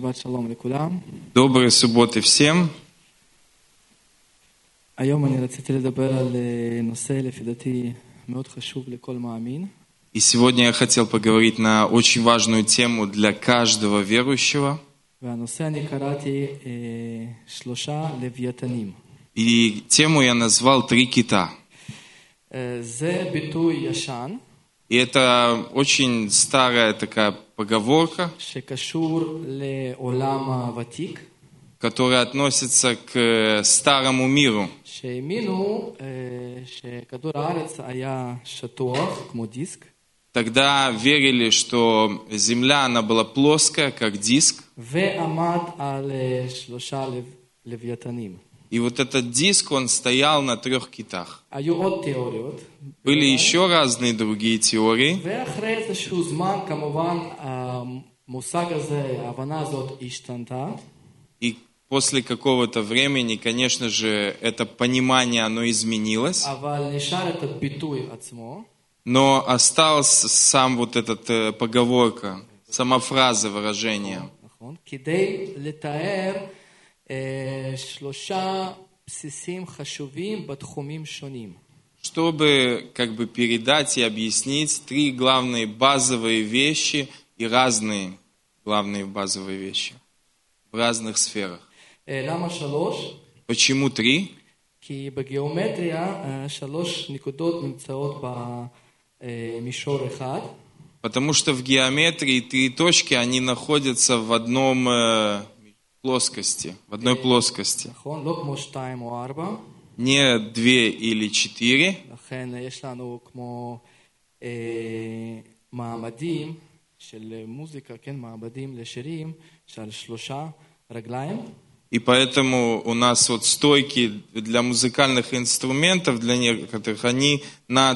שבת שלום לכולם. Доброй субботы всем. היום אני רציתי לדבר על נושא לפי דעתי מאוד חשוב לכל מאמין. И сегодня я хотел поговорить на очень важную тему для каждого верующего. והנושא אני קראתי שלושה לוויתנים. И тему я назвал «Три кита». זה ביטוי ישן. И это очень старая такая поговорка, שקשור לעולם הוותיק. которая относится к старому миру. שהאמינו שכדור הארץ היה שטוח כמו דיסק. Тогда верили, что Земля, она была плоская, как диск. ועמד על שלושה לוויתנים. И вот этот диск, он стоял на 3 китах. היו עוד תיאוריות. Были еще разные другие теории. ואחרי איזשהו זמן, כמובן, המושג הזה, ההבנה הזאת השתנתה. И после какого-то времени, конечно же, это понимание, оно изменилось. אבל נשאר את הביטוי עצמו. Но осталась сам вот эта поговорка, сама фраза, выражение. נכון. כדי לתאר שלושה בסיסים חשובים בתחומים שונים. Чтобы как бы передать и объяснить 3 главные базовые вещи и разные главные базовые вещи в разных сферах. למה שלוש? Почему 3? כי בגיאומטריה שלוש נקודות נמצאות במישור אחד. Потому что в геометрии 3 точки, они находятся в одном плоскости, в одной плоскости. נכון, לא כמו 2 או 4. Не 2 или 4. לכן יש לנו כמו מעמדים של מוזיקה, כן, מעמדים לשירים של 3 רגליים. И поэтому у нас вот стойки для музыкальных инструментов, для некоторых, они на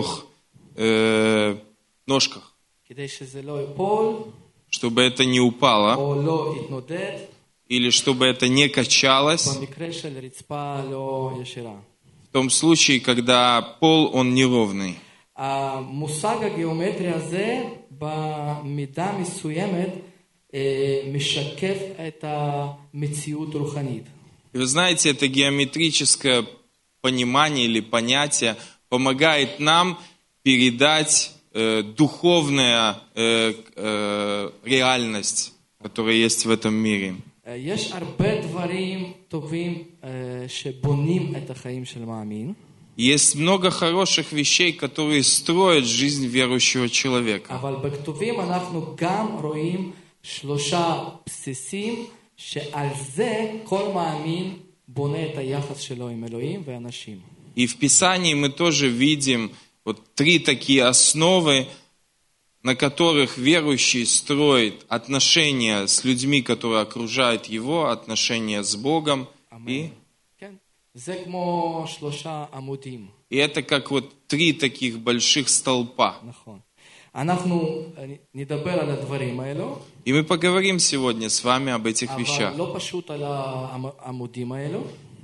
3 ножках. כדי שזה לא ייפול, Чтобы это не упало, או לא יתנודד, или чтобы это не качалось, במקרה של רצפה לא ישירה. в том случае, когда פול, он неровный. המושג הגיאומטרי הזה במידה מסוימת משקף את המציאות רוחנית. И вы знаете, это геометрическое понимание или понятие помогает нам передать духовную реальность, которая есть в этом мире. יש הרבה דברים טובים שבונים את החיים של מאמין. Есть много хороших вещей, которые строят жизнь верующего человека. אבל בכתובים אנחנו גם רואים שלושה בסיסים שעל זה כל מאמין בונה את היחס שלו עם אלוהים ואנשים. И в Писании мы тоже видим вот 3 такие основы, на которых верующий строит отношения с людьми, которые окружают его, отношения с Богом. כן, זה כמו שלושה עמודים. И это как вот 3 таких больших столпа. נכון. אנחנו נדבר על הדברים האלו. И мы поговорим сегодня с вами об этих вещах. אבל לא פשוט על העמודים האלו.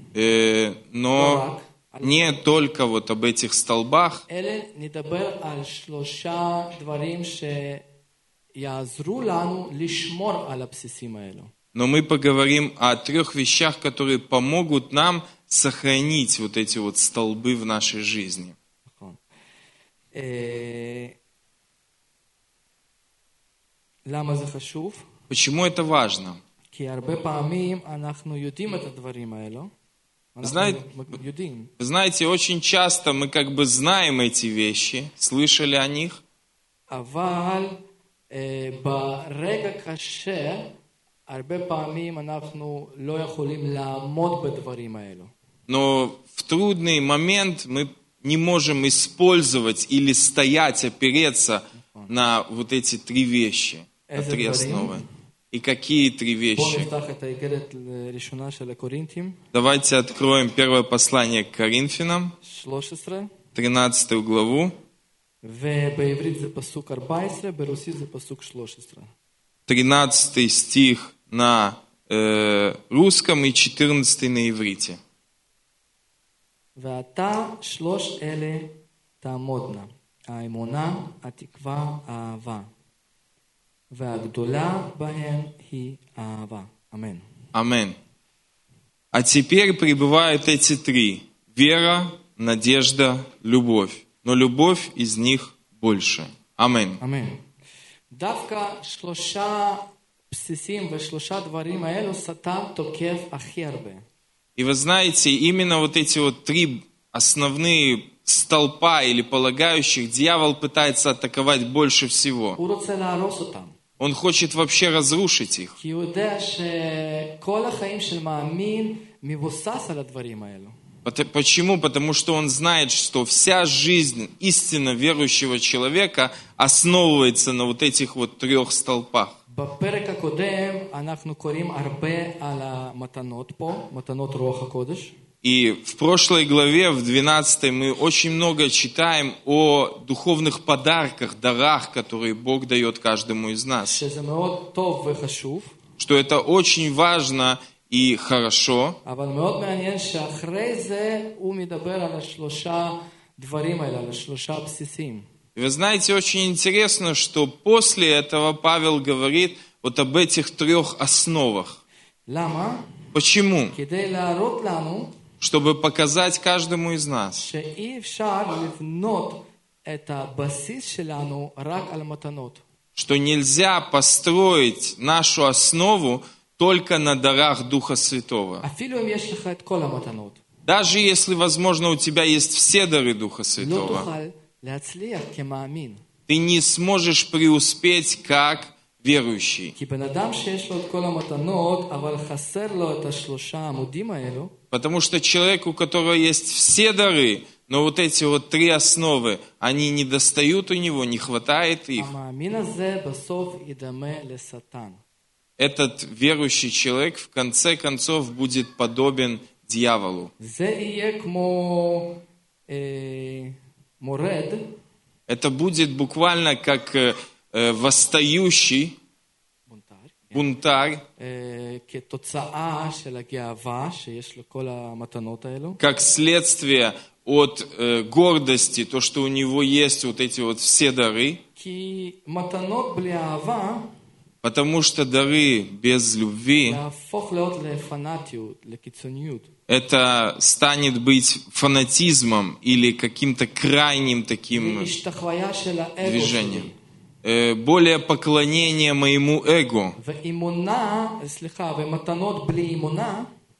Но не только вот об этих столбах, אלא נדבר על שלושה דברים שיעזרו לנו לשמור על הבסיסים האלו. но мы поговорим о 3 вещах, которые помогут нам сохранить вот эти вот столбы в нашей жизни. נכון. למה זה חשוב? Почему это важно? כי הרבה פעמים אנחנו יודעים את הדברים האלו. Знаете, очень часто мы как бы знаем эти вещи, слышали о них. אבל ברגע קשה, הרבה פעמים אנחנו לא יכולים לעמוד בדברים האלו. Но в трудный момент мы не можем использовать или стоять, опереться на вот эти 3 вещи, на 3 основы. И какие 3 вещи? Давайте откроем первое послание к Коринфянам, 13 главу. 13 стих на русском и 14 на иврите. ועתה 3 תעמודנה, האמונה, התקווה, האהבה. והגדולה בהן היא אהבה. אמן. Аминь. А теперь пребывают эти три: вера, надежда, любовь. Но любовь из них больше. Аминь. אמן. דווקא שלושה בסיסים ושלושה דברים האלו שטן תוקף הכי הרבה. И вы знаете, именно вот эти вот три основные столпа или полагающих дьявол пытается атаковать больше всего. הוא רוצה להרוס אותם. Он хочет вообще разрушить их. כי הוא יודע שכל החיים של מאמין מבוסס על הדברים האלו. Почему? Потому что он знает, что вся жизнь истинно верующего человека основывается на вот этих вот трех столпах. בפרק הקודם אנחנו קוראים הרבה על המתנות פה, מתנות רוח הקודש. И в прошлой главе, в 12 мы очень много читаем о духовных подарках, дарах, которые Бог дает каждому из нас. שזה מאוד טוב וחשוב. Что это очень важно и хорошо. אבל מאוד מעניין שאחרי זה הוא מדבר על השלושה דברים האלה, על השלושה בסיסים. И вы знаете, очень интересно, что после этого Павел говорит вот об этих трех основах. למה? Почему? כדי להראות לנו Чтобы показать каждому из нас, שאי אפשר לבנות את הבסיס שלנו רק על מתנות. что нельзя построить нашу основу только на дарах Духа Святого. אפילו אם יש לך את כל המתנות. Даже если, возможно, у тебя есть все дары Духа לא Святого, תוכל להצליח כמאמין. ты не сможешь преуспеть как верующий. כי בן אדם שיש לו את כל המתנות, אבל חסר לו את השלושה עמודים האלו, Потому что человек, у которого есть все дары, но вот эти вот три основы, они не достают у него, не хватает их. המאמין הזה בסוף ידמה לשטן. Этот верующий человек в конце концов будет подобен дьяволу. זה יהיה כמו מורד, Это будет буквально как восстающий бунтарь, כתוצאה של הגאווה שיש לו כל המתנות האלו. как следствие от гордости, то, что у него есть вот эти вот все дары, כי מתנות בלי אהבה потому что дары без любви, להפוך להיות לפנאטיות, לקיצוניות. это станет быть фанатизмом или каким-то крайним таким השתחוויה של האגו движением. שלי. Более поклонение моему эго. ואמונה, סליחה, ומתנות בלי אמונה,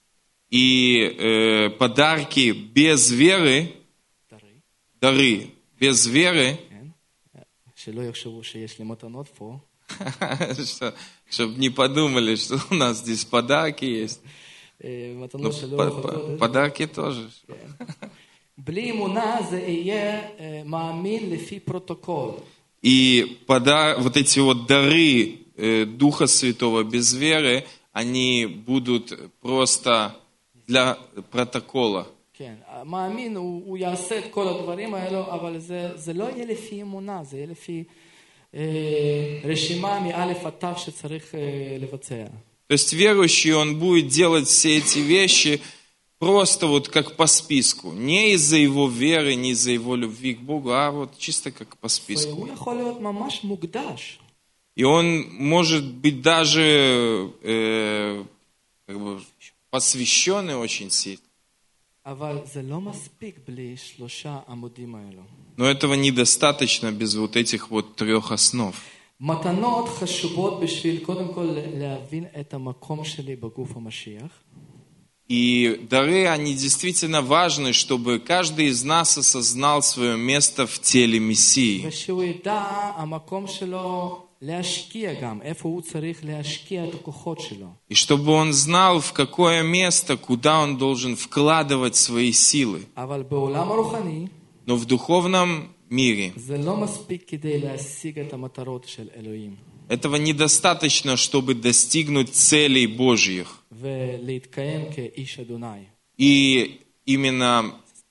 И подарки без веры, дары без веры, כן? שלא יחשבו שיש לי מתנות פה. чтобы не подумали, что у нас здесь подарки есть. מתנות שלא יכולות. Подарки тоже. בלי אמונה זה יהיה מאמין לפי פרוטוקול. И вот эти вот дары Духа Святого без веры, они будут просто для протокола. כן, המאמין הוא יעשה את כל הדברים האלו, אבל זה לא יהיה לפי אמונה, זה יהיה לפי רשימה מאלף עד תו שצריך לבצע. То есть верующий, он будет делать все эти вещи просто вот как по списку. Не из-за его веры, не из-за его любви к Богу, а вот чисто как по списку. והוא יכול להיות ממש מוקדש. И он может быть даже как бы посвященный очень сильно. אבל זה לא מספיק בלי שלושה עמודים האלו. Но этого недостаточно без вот этих вот трех основ. מתנות חשובות בשביל קודם כל להבין את המקום שלי בגוף המשיח. И дары, они действительно важны, чтобы каждый из нас осознал свое место в теле Мессии. ושהוא ידע המקום שלו להשקיע גם, איפה הוא צריך להשקיע את הכוחות שלו. И чтобы он знал, в какое место, куда он должен вкладывать свои силы. אבל בעולם הרוחני, Но в духовном мире זה לא מספיק כדי להשיג את המטרות של אלוהים. этого недостаточно, чтобы достигнуть целей Божьих. ולהתקיים כאיש אדוני. И именно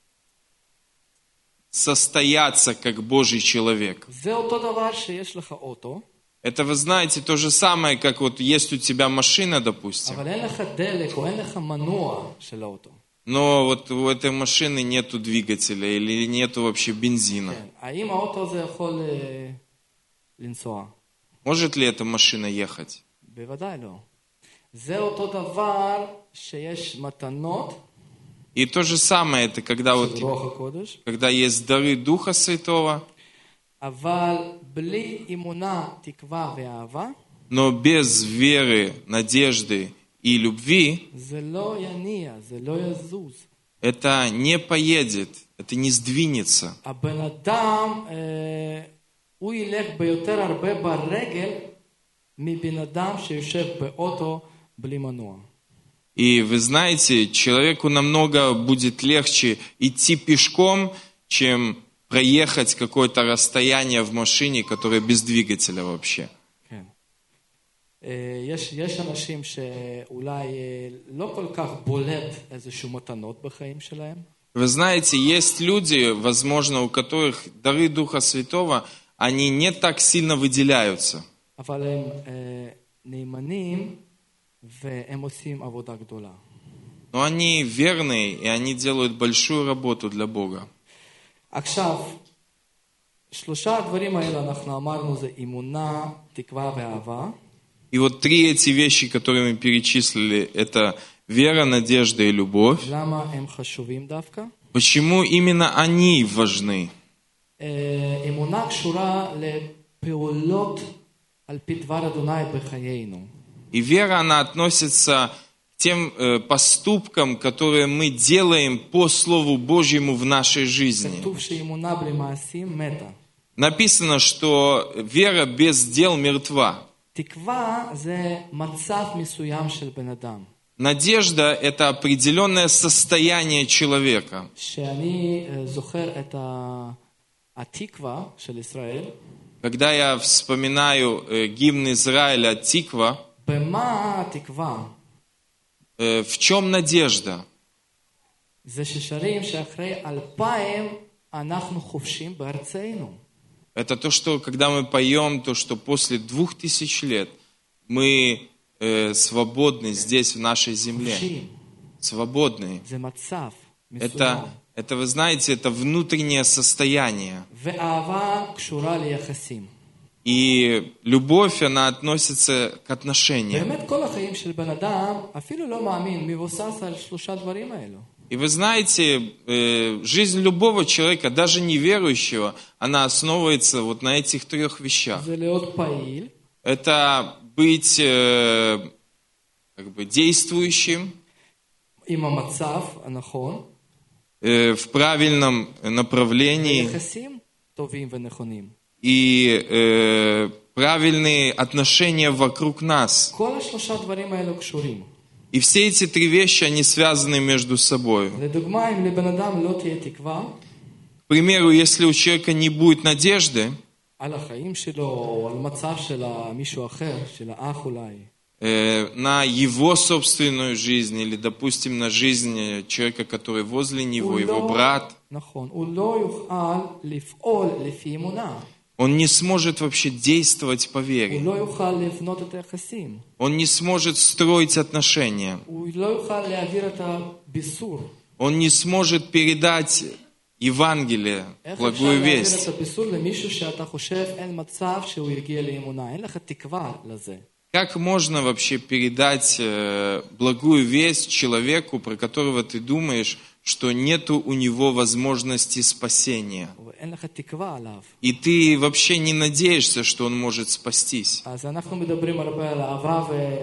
состояться как Божий человек. זה אותו דבר שיש לך אוטו, Это, вы знаете, то же самое, как вот есть у тебя машина, допустим, אבל אין לך דלק או אין לך מנוע של האוטו. но вот у этой машины нету двигателя или нету вообще бензина. כן. האם האוטו הזה יכול לנסוע? Может ли эта машина ехать? בוודאי לא. זה אותו דבר שיש מתנות, И то же самое, это когда, של רוח הקודש, когда есть дары Духа Святого, אבל בלי אמונה, תקווה ואהבה, но без веры, надежды и любви זה לא יניע, זה לא יזוז. это не поедет, это не сдвинется. הבן אדם, הוא ילך ביותר הרבה ברגל מבן אדם שיושב באוטו בלי מנוע. И вы знаете, человеку намного будет легче идти пешком, чем проехать какое-то расстояние в машине, которое без двигателя вообще. כן. יש אנשים שאולי לא כל כך בולט איזשהו מתנות בחיים שלהם. Вы знаете, есть люди, возможно, у которых дары Духа Святого, они не так сильно выделяются. אבל הם נאמנים והם עושים עבודה גדולה. Но они верные, и они делают большую работу для Бога. עכשיו, שלושה הדברים האלה אנחנו אמרנו זה אמונה, תקווה ואהבה. И вот три эти вещи, которые мы перечислили, это вера, надежда и любовь. למה הם חשובים דווקא? Почему именно они важны? אמונה קשורה לפעולות על פי דבר אדוני בחיינו. И вера, она относится к тем поступкам, которые мы делаем по Слову Божьему в нашей жизни. כתוב שאמונה בלי מעשים מתה. Написано, что вера без дел мертва. תקווה זה מצב מסוים של בן אדם. Надежда – это определенное состояние человека. שאני זוכר את התקווה של ישראל, Когда я вспоминаю гимн Израиля «Тиква», במה התקווה? в чем надежда? זה ששרים שאחרי 2000 אנחנו חופשים בארצנו. Это то, что когда мы поем, то, что после 2000 лет мы свободны здесь, в нашей земле. חופשים. Свободны. זה מצב מסוים. Это, вы знаете, это внутреннее состояние. ואהבה קשורה ליחסים. И любовь, она относится к отношениям. באמת כל החיים של בן אדם אפילו לא מאמין מבוסס על שלושה דברים האלו. И вы знаете, жизнь любого человека, даже неверующего, она основывается вот на этих трех вещах. זה להיות פעיל, Это быть как бы действующим עם המצב הנכון, в правильном направлении ויחסים טובים ונכונים. и правильные отношения вокруг нас. כל השלושה דברים האלו קשורים. И все эти три вещи, они связаны между собой. לדוגמה, אם לבן אדם לא תהיה תקווה, К примеру, если у человека не будет надежды על החיים שלו, או על מצב של מישהו אחר, של האח אולי, на его собственную жизнь или, допустим, на жизнь человека, который возле него, его брат, נכון, הוא לא יוכל לפעול לפי אמונה. он не сможет вообще действовать по הוא вере. לא יוכל לבנות את היחסים. Он не сможет строить отношения. הוא לא יוכל להעביר את הביסור. Он не сможет передать Евангелие, איך אפשר благую להעביר весть. את הביסור למישהו שאתה חושב אין מצב שהוא יגיע לאמונה? אין לך תקווה לזה. Как можно вообще передать благую весть человеку, про которого ты думаешь, что нету у него возможности спасения? אין לך תקווה עליו. И ты вообще не надеешься, что он может спастись. אז אנחנו מדברים הרבה על אהבה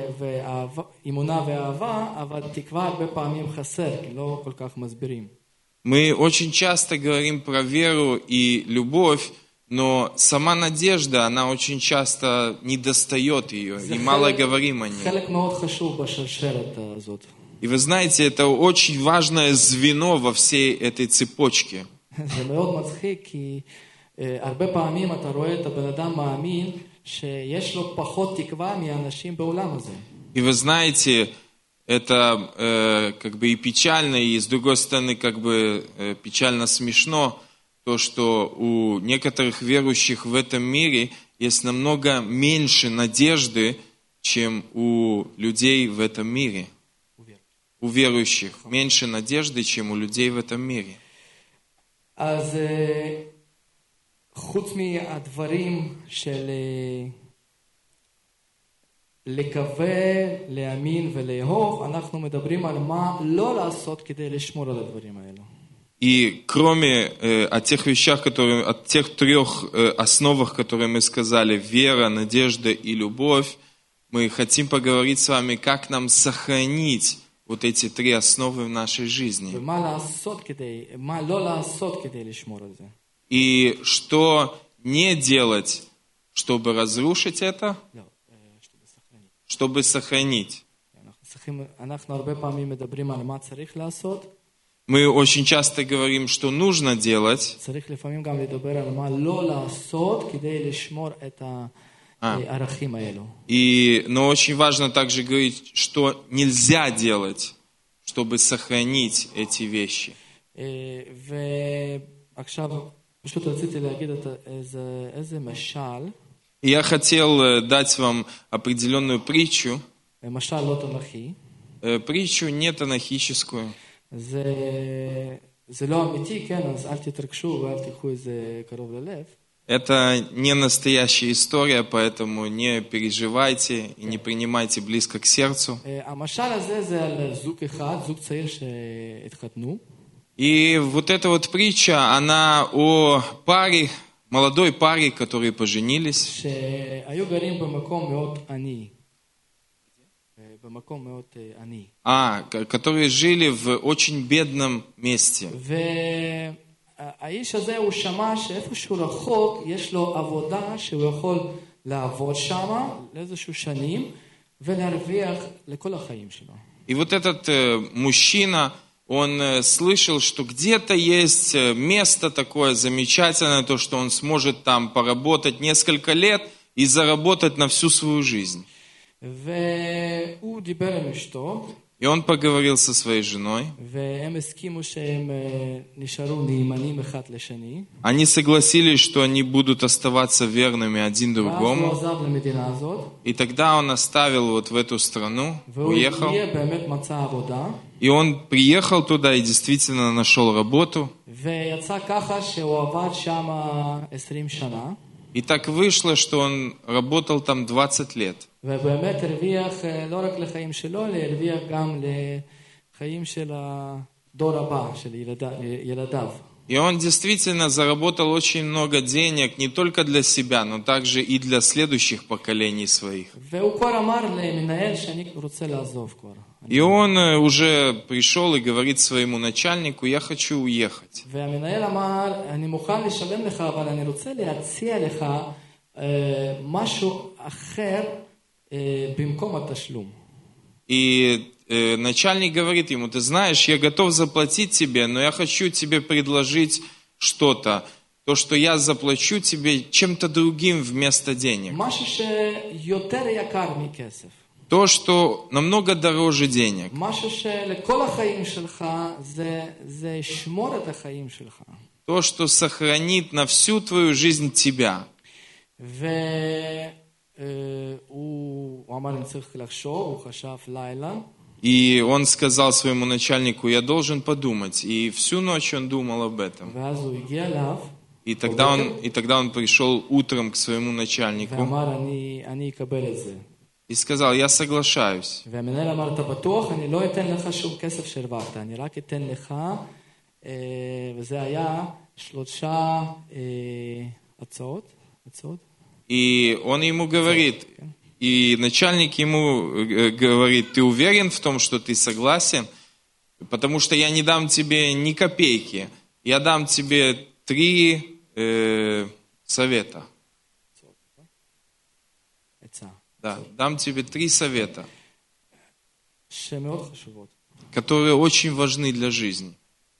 אמונה ואהבה, אבל תקווה הרבה פעמים חסר, כי לא כל כך מסבירים. Мы очень часто говорим про веру и любовь, но сама надежда, она очень часто не достает ее, и мало говорим о ней. חלק מאוד חשוב בשרשרת הזאת. И вы знаете, это очень важное звено во всей этой цепочке. זה מאוד מצחיק, כי הרבה פעמים אתה רואה את הבן אדם מאמין שיש לו פחות תקווה מאנשים בעולם הזה. И вы знаете, это как бы и печально, и с другой стороны как бы печально смешно, то, что у некоторых верующих в этом мире есть намного меньше надежды, чем у людей в этом мире. У верующих меньше надежды, чем у людей в этом мире. אז חוץ מהדברים של לקווה, להאמין ולאהוב, אנחנו מדברים על מה לא לעשות כדי לשמור על הדברים האלו. И кроме о тех вещах, которые, о тех трех основах, которые мы сказали, вера, надежда и любовь, мы хотим поговорить с вами, как нам сохранить вот эти три основы в нашей жизни. ומה לעשות כדי, מה לא לעשות כדי לשמור על זה. И что не делать, чтобы разрушить это, לא, чтобы סחרנית. чтобы сохранить. אנחנו הרבה פעמים מדברים על מה צריך לעשות. Мы очень часто говорим, что нужно делать. צריך לפעמים גם לדבר על מה לא לעשות כדי לשמור את הערכים האלו. Но очень важно также говорить, что нельзя делать, чтобы сохранить эти вещи. ועכשיו, פשוט רציתי להגיד איזה משל. Я хотел дать вам определенную притчу. משל לא תנ"כי. Притчу не танахическую. זה לא אמיתי, כן, אז אל תתרגשו ואל תיקחו את זה קרוב ללב. Это не настоящая история, поэтому не переживайте и не принимайте близко к сердцу. המשל הזה זה על זוג אחד, זוג צעיר שהתחתנו. И вот эта вот притча, она о паре, молодой паре, которые поженились. שהיו גרים במקום מאוד עני. במקום מאוד עני. Которые жили в очень бедном месте. והאיש הזה הוא שמע שאיפשהו רחוק יש לו עבודה שהוא יכול לעבוד שם לאיזשהו שנים ולהרוויח לכל החיים שלו. И вот этот мужчина, он слышал, что где-то есть место такое замечательное, то, что он сможет там поработать несколько лет и заработать на всю свою жизнь. והוא דיבר עם אשתו. И он поговорил со своей женой. והם הסכימו שהם נשארו נאמנים אחד לשני. Они согласились, что они будут оставаться верными один другому. ואז הוא עזב למדינה הזאת. И тогда он оставил вот в эту страну, уехал. והוא באמת מצא עבודה. И он приехал туда и действительно нашел работу. ויצא ככה שהוא עבד שם 20 שנה. И так вышло, что он работал там 20 лет. ובאמת הרוויח לא רק לחיים שלו, אלא הרוויח גם לחיים של הדור הבא, של ילדיו. И он действительно заработал очень много денег не только для себя, но также и для следующих поколений своих. והוא כבר אמר למנהל שאני רוצה לעזוב כבר. И он уже пришел и говорит своему начальнику: я хочу уехать. והמנהל אמר, אני מוכן לשלם לך, אבל אני רוצה להציע לך משהו אחר במקום התשלום. И начальник говорит ему: ты знаешь, я готов заплатить тебе, но я хочу тебе предложить что-то, то, что я заплачу тебе чем-то другим вместо денег. משהו שיותר יקר מכסף. То, что намного дороже денег. משהו שלכל החיים שלך זה ישמור את החיים שלך. То, что сохранит на всю твою жизнь тебя. הוא אמר, אני צריך לחשוב, הוא חשב לילה. И он сказал своему начальнику: я должен подумать. И всю ночь он думал об этом. ואז הוא הגיע אליו. И тогда он пришел утром к своему начальнику ואמר, אני אקבל את זה. и сказал: я соглашаюсь. והמנהל אמר, אתה בטוח? אני לא אתן לך שום כסף שהרווחת, אני רק אתן לך, וזה היה 3 הצעות. И он ему говорит, и начальник ему говорит: ты уверен в том, что ты согласен? Потому что я не дам тебе ни копейки, я дам тебе 3 совета. Да, дам тебе 3 совета, которые очень важны для жизни.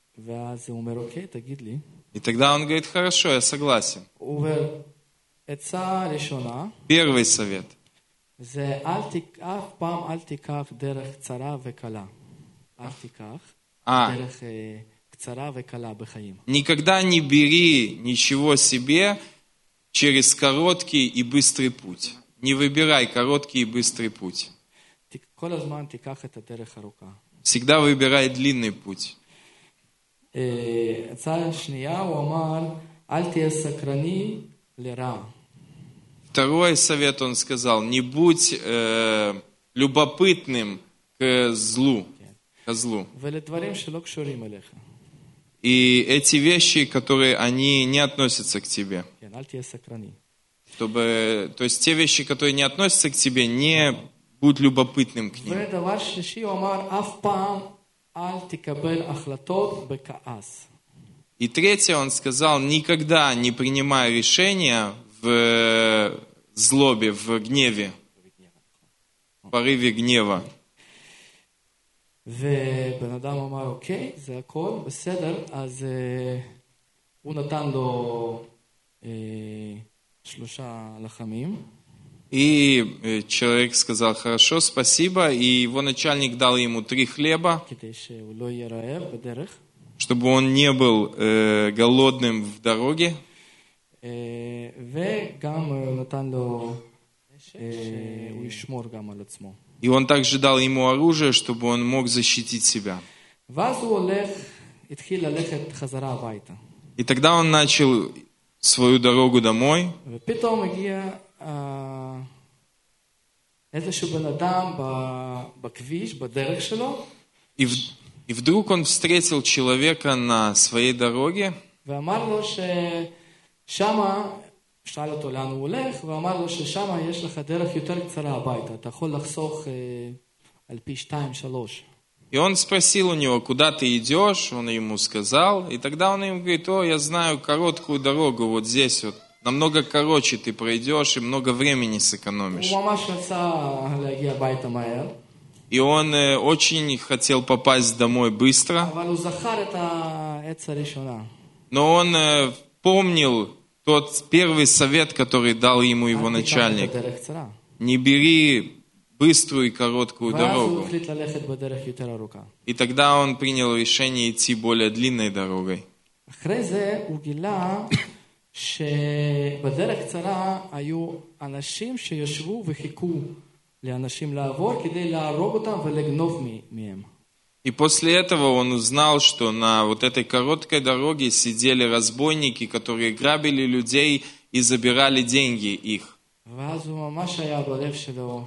И тогда он говорит: хорошо, я согласен. Первый совет. Никогда не бери ничего себе через короткий и быстрый путь. Не выбирай короткий и быстрый путь. Всегда выбирай длинный путь. Второй совет он сказал: не будь любопытным к злу. Козлу. ולדברים שלא קשורים אליך. И эти вещи, которые они не относятся к тебе. כן, אל תהיה סקרני. То есть те вещи, которые не относятся к тебе, не будь любопытным к ним. ודבר שלישי, הוא אמר, אף פעם אל תקבל החלטות בכעס. И третье, он сказал: никогда не принимай решения в злобе, в гневе, в порыве гнева. ובן אדם אמר, אוקיי, זה הכל, בסדר, אז הוא נתן לו 3 לחמים. И человек сказал: хорошо, спасибо. И его начальник дал ему 3 хлеба, כדי שהוא לא יהיה רעב בדרך. чтобы он не был голодным в дороге. וגם הוא נתן לו, שהוא ישמור גם על עצמו. И он также дал ему оружие, чтобы он мог защитить себя. ואז הוא הולך, התחיל ללכת חזרה הביתה. И тогда он начал свою дорогу домой. ופתאום הגיע איזשהו בן אדם בכביש, בדרך שלו. И вдруг он встретил человека на своей дороге. ואמר לו ששמה, שאל אותו לאן הוא הולך, ואמר לו ששמה יש לך דרך יותר קצרה הביתה. אתה יכול לחסוך על פי 2-3. И он спросил у него: куда ты идешь? Он ему сказал. И тогда он ему говорит: я знаю короткую дорогу вот здесь вот. Намного короче ты пройдешь и много времени сэкономишь. הוא ממש רצה להגיע הביתה מהר. И он очень хотел попасть домой быстро. אבל הוא זכר את העץ הראשונה. Но он помнил тот первый совет, который дал ему его начальник. Не бери быструю и короткую дорогу. И тогда он принял решение идти более длинной дорогой. אחרי זה הוא גילה שבדרך קצרה היו אנשים שישבו וחיכו לאנשים לעבור כדי להרוג אותם ולגנוב מהם. И после этого он узнал, что на вот этой короткой дороге сидели разбойники, которые грабили людей и забирали деньги их. ואז הוא ממש היה בלב שלו,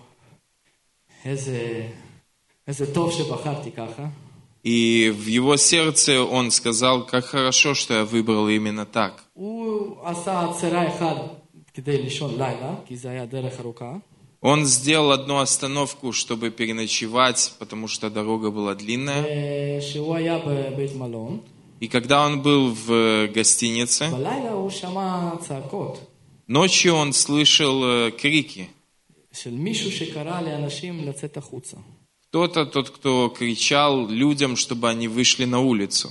איזה טוב שבחרתי ככה. И в его сердце он сказал: как хорошо, что я выбрал именно так. הוא עשה עצרה אחד כדי לישון לילה, כי זה היה דרך ארוכה. Он сделал одну остановку, чтобы переночевать, потому что дорога была длинная. שהוא היה בבית מלון. И когда он был в гостинице, בלילה הוא שמע צעקות. ночью он слышал крики. של מישהו שקרא לאנשים לצאת החוצה. Кто-то, тот, кто кричал людям, чтобы они вышли на улицу.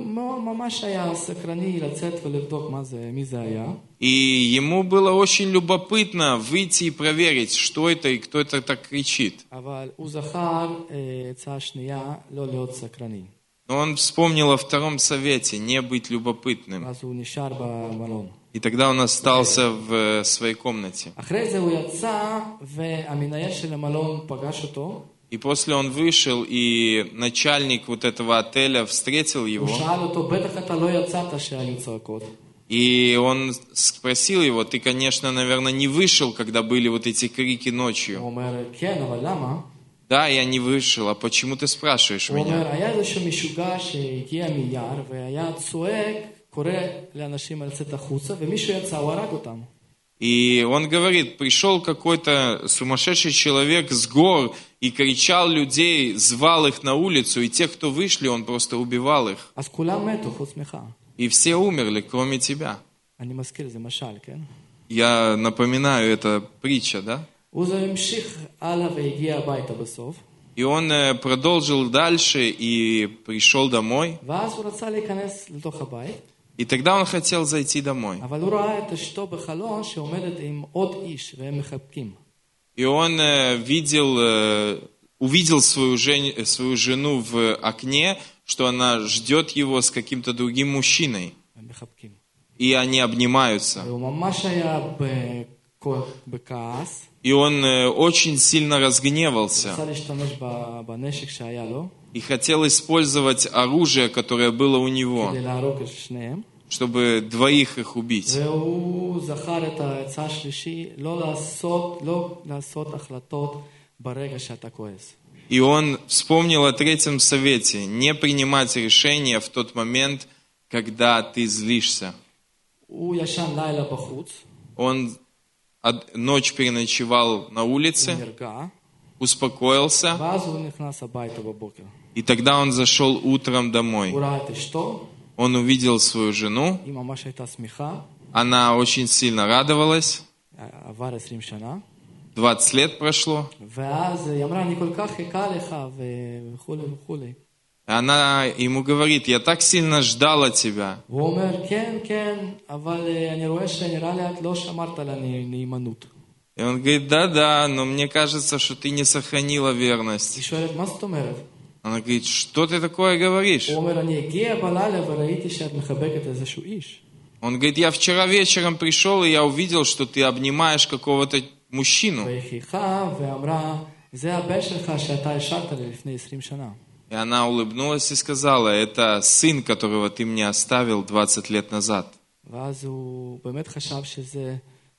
И ему было очень любопытно выйти и проверить, что это и кто это так кричит. Но он вспомнил о втором совете: не быть любопытным. И тогда он остался в своей комнате. И после он вышел, и начальник вот этого отеля встретил его. И он спросил его: ты, конечно, наверное, не вышел, когда были вот эти крики ночью. Да, я не вышел. А почему ты спрашиваешь меня? И он говорит: пришел какой-то сумасшедший человек с гор и кричал людей, звал их на улицу, и те, кто вышли, он просто убивал их. И все умерли, кроме тебя. Я напоминаю, это притча, да? И он продолжил дальше и пришел домой. И тогда он хотел зайти домой. И он увидел свою жену в окне, что она ждет его с каким-то другим мужчиной. И они обнимаются. И он очень сильно разгневался. И хотел использовать оружие, которое было у него, чтобы двоих их убить. והוא זכר את העצה השלישי, לא לעשות החלטות ברגע שאתה כועס. И он вспомнил о третьем совете: не принимать решения в тот момент, когда ты злишься. הוא ישן לילה בחוץ, Он ночь переночевал на улице, נרגע, успокоился, ואז הוא נכנס הביתה בבוקר. и тогда он зашел утром הוא домой. ראה את אשתו, Он увидел свою жену, היא ממש הייתה שמחה, она очень сильно радовалась, עבר 20 שנה, 20 лет прошло, ואז היא אמרה, אני כל כך חיכה לך, וכולי וכולי. она ему говорит: я так сильно ждала тебя. הוא אומר, כן, כן, אבל אני רואה שנראה לי את לא שמרת על הנאמנות. И он говорит: да, но мне кажется, что ты не сохранила верность. היא שואלת, מה זאת אומרת? Она говорит: что ты такое говоришь? הוא אומר, אני הגיע בלילה וראיתי שאת מחבקת איזשהו איש. Он говорит: я вчера вечером пришел, и я увидел, что ты обнимаешь какого-то мужчину. והיא חייכה ואמרה, זה הבן שלך שאתה השארת לי לפני 20 שנה. И она улыбнулась и сказала: это сын, которого ты мне оставил 20 лет назад. ואז הוא באמת חשב שזה,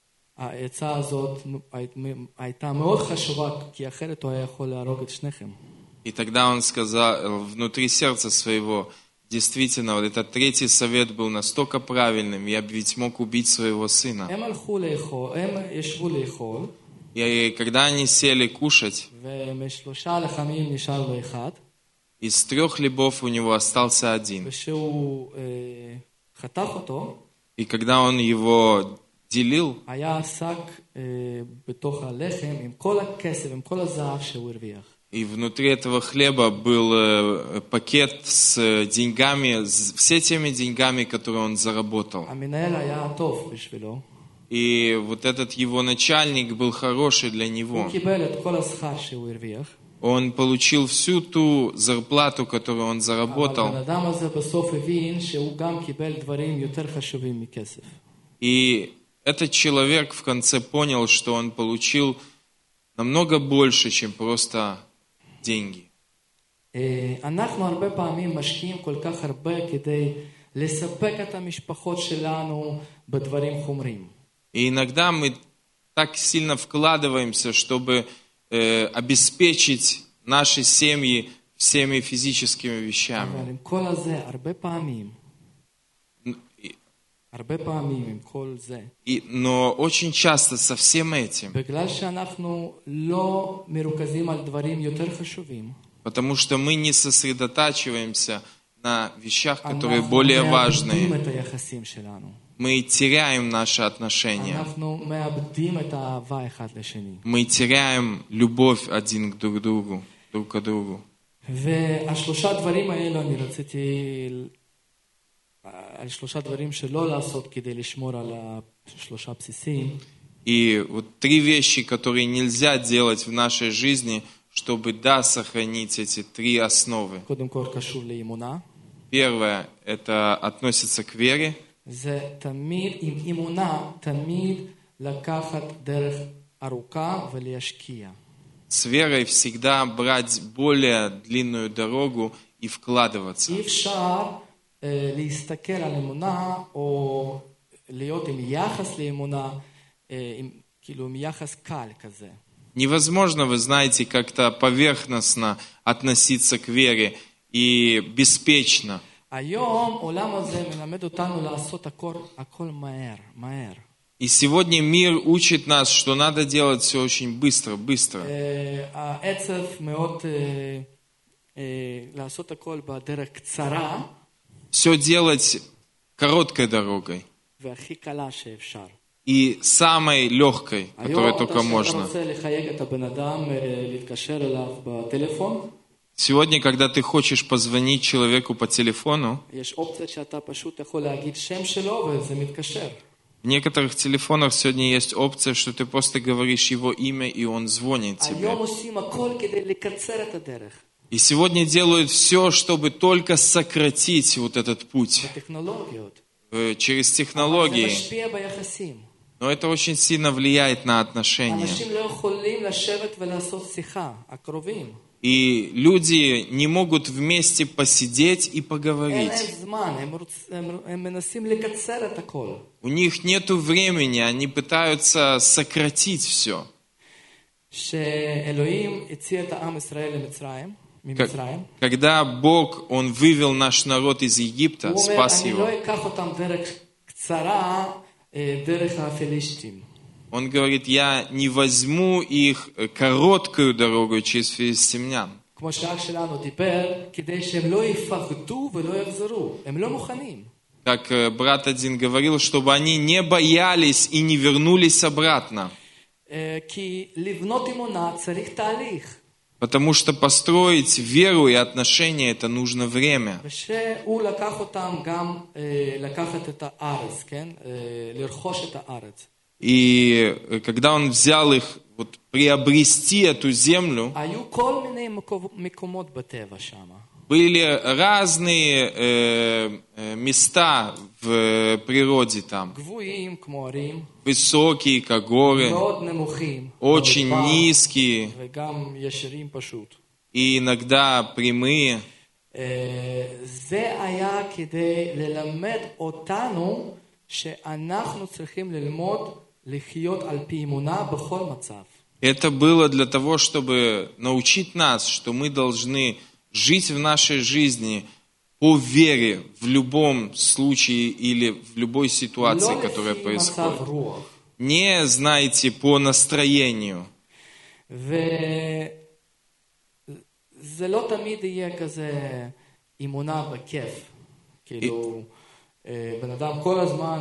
העצה הזאת הייתה מאוד חשובה, כי אחרת הוא היה יכול להרוג את שניכם. И тогда он сказал внутри сердца своего: действительно, вот этот третий совет был настолько правильным, я ведь мог убить своего сына. הם הלכו לאכול, הם ישבו לאכול, И когда они сели кушать, ומשלושה לחמים נשאר לו אחד, из 3 хлебов у него остался один. ושהוא חתך אותו, И когда он его делил, היה שק בתוך הלחם עם כל הכסף, עם כל הזהב שהוא הרוויח. и внутри этого хлеба был пакет с деньгами, все теми деньгами, которые он заработал. המנהל היה טוב בשבילו. И вот этот его начальник был хороший для него. הוא קיבל את כל השכר שהוא הרוויח. Он получил всю ту зарплату, которую он אבל заработал. הבן אדם הזה בסוף הבין שהוא גם קיבל דברים יותר חשובים מכסף. И этот человек в конце понял, что он получил намного больше, чем просто деньги. אנחנו הרבה פעמים משקיעים כל כך הרבה כדי לספק את המשפחות שלנו בדברים חומריים. И иногда мы так сильно вкладываемся, чтобы обеспечить наши семьи всеми физическими вещами. אבל עם כל הזה, הרבה פעמים עם כל זה, Но очень часто со всем этим, בגלל שאנחנו לא מרוכזים על דברים יותר חשובים, потому что мы не сосредотачиваемся на вещах, которые אנחנו более מאבדים важные, את היחסים שלנו. мы теряем наши отношения, אנחנו מאבדים את האהבה אחד לשני. мы теряем любовь один к друг другу, друг к другу. והשלושה דברים האלו אני רציתי, על שלושה דברים שלא לעשות כדי לשמור על השלושה בסיסים. И вот 3 вещи, которые нельзя делать в нашей жизни, чтобы, да, сохранить эти 3 основы. קודם כל קשור לאמונה. Первое, это относится к вере. זה תמיד, עם אמונה, תמיד לקחת דרך ארוכה ולהשקיע. С верой всегда брать более длинную дорогу и вкладываться. אי אפשר להסתכל על אמונה או להיות עם יחס לאמונה, כאילו עם יחס קל כזה. Невозможно, вы знаете, как-то поверхностно относиться к вере и беспечно. היום עולם הזה מלמד אותנו לעשות הכל מהר. И сегодня мир учит нас, что надо делать все очень быстро. העצב מאוד לעשות הכל בדרך קצרה. Все делать короткой дорогой. והכי קלה שאפשר. И самой легкой, которой только היום можно. אתה רוצה לחייג את הבן אדם, להתקשר אליו בטלפון. Сегодня, когда ты хочешь позвонить человеку по телефону, יש אופציה שאתה פשוט יכול להגיד שם שלו וזה מתקשר. в некоторых телефонах сегодня есть опция, что ты просто говоришь его имя, и он звонит тебе. היום עושים הכל כדי לקצר את הדרך. И сегодня делают все, чтобы только сократить вот этот путь בטכנולוגיות. через זה технологии. משפיע ביחסים. Но это очень сильно влияет на отношения. אנשים לא יכולים לשבת ולעשות שיחה, הקרובים. И люди не могут вместе посидеть и אין поговорить. להם זמן, הם מנסים לקצר את הכל. У них нет времени, они пытаются сократить все. שאלוהים הציע את העם ישראל ממצרים, Когда Бог, Он вывел наш народ из Египта, הוא אומר, спас אני его, לא אקח אותם דרך קצרה, דרך הפלישתים. Он говорит, я не возьму их короткую дорогу через филистимлян. כמו שהאח שלנו דיבר, כדי שהם לא יפחדו ולא יחזרו. הם לא מוכנים. Как брат один говорил, чтобы они не боялись и не вернулись обратно. כי לבנות אמונה צריך תהליך. Потому что построить веру и отношения, это нужно время. ושהוא לקח אותם גם לקחת את הארץ, כן? לרכוש את הארץ. И когда он взял их вот, приобрести эту землю, היו כל מיני מקומות בטבע שם. были разные места в природе там. גבוהים כמו הרים, Высокие, как горы, מאוד נמוכים, очень במדבר, низкие וגם ישרים פשוט. и иногда прямые. זה היה כדי ללמד אותנו שאנחנו צריכים ללמוד לחיות על פי אמונה בכל מצב. Это было для того, чтобы научить нас, что мы должны жить в нашей жизни по вере в любом случае или в любой ситуации, которая происходит. Не, знаете, по настроению. וזה לא תמיד יהיה כזה אמונה בכיף. כאילו, בן אדם כל הזמן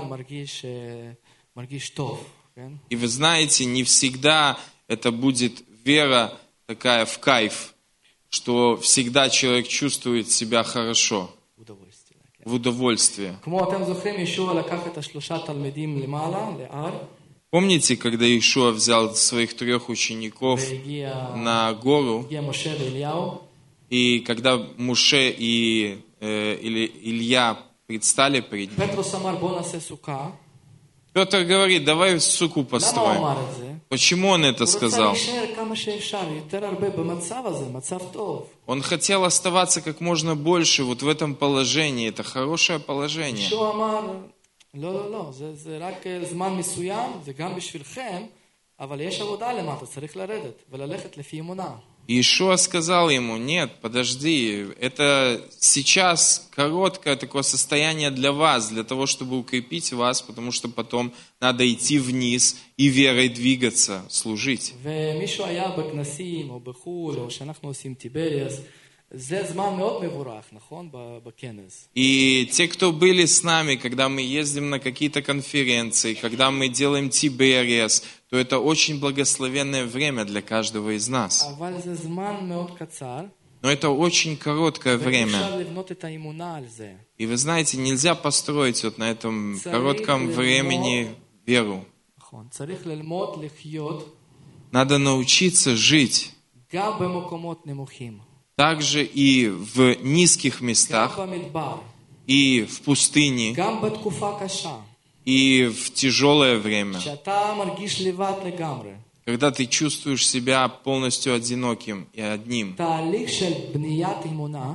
מרגיש טוב. И вы знаете, не всегда это будет вера такая в кайф, что всегда человек чувствует себя хорошо, в удовольствие. כמו אתם זוכרים, ישוע לקח את השלושה תלמידים למעלה, להר. Помните, когда Иешуа взял своих 3 учеников на гору, הגיע משה ואליהו. и когда Муше и Илья предстали перед ним, פטרוס אמר בוא נעשה סוכה. Петр говорит, давай суку למה הוא построим. אמר את זה? Почему он это הוא רוצה сказал? להישאר כמה שאפשר, יותר הרבה במצב הזה, מצב טוב. Он хотел оставаться как можно больше вот в этом положении. Это хорошее положение. ישוע אמר, לא, זה רק זמן מסוים, זה גם בשבילכם, אבל יש עבודה למטה, צריך לרדת וללכת לפי אמונה. Иешуа сказал ему, нет, подожди, это сейчас короткое такое состояние для вас, для того, чтобы укрепить вас, потому что потом надо идти вниз и верой двигаться, служить. ומישהו היה בכנסים או בחול, או שאנחנו עושים טיבריאס, זה זמן מאוד מבורך, נכון? בכנס. И те, кто были с нами, когда мы ездим на какие-то конференции, когда мы делаем Тибериас, то это очень благословенное время для каждого из нас. אבל זה זמן מאוד קצר. Но это очень короткое время. ואפשר לבנות את האמונה על זה. И вы знаете, нельзя построить вот на этом коротком времени веру. נכון. צריך ללמוד לחיות Надо научиться жить גם במקומות נמוכים. также и в низких גם местах, במדבר. и в пустыне, גם בתקופה קשה. и в тяжелое время, שאתה מרגיש לבד לגמרי. когда ты чувствуешь себя полностью одиноким и одним. תהליך של בניית אמונה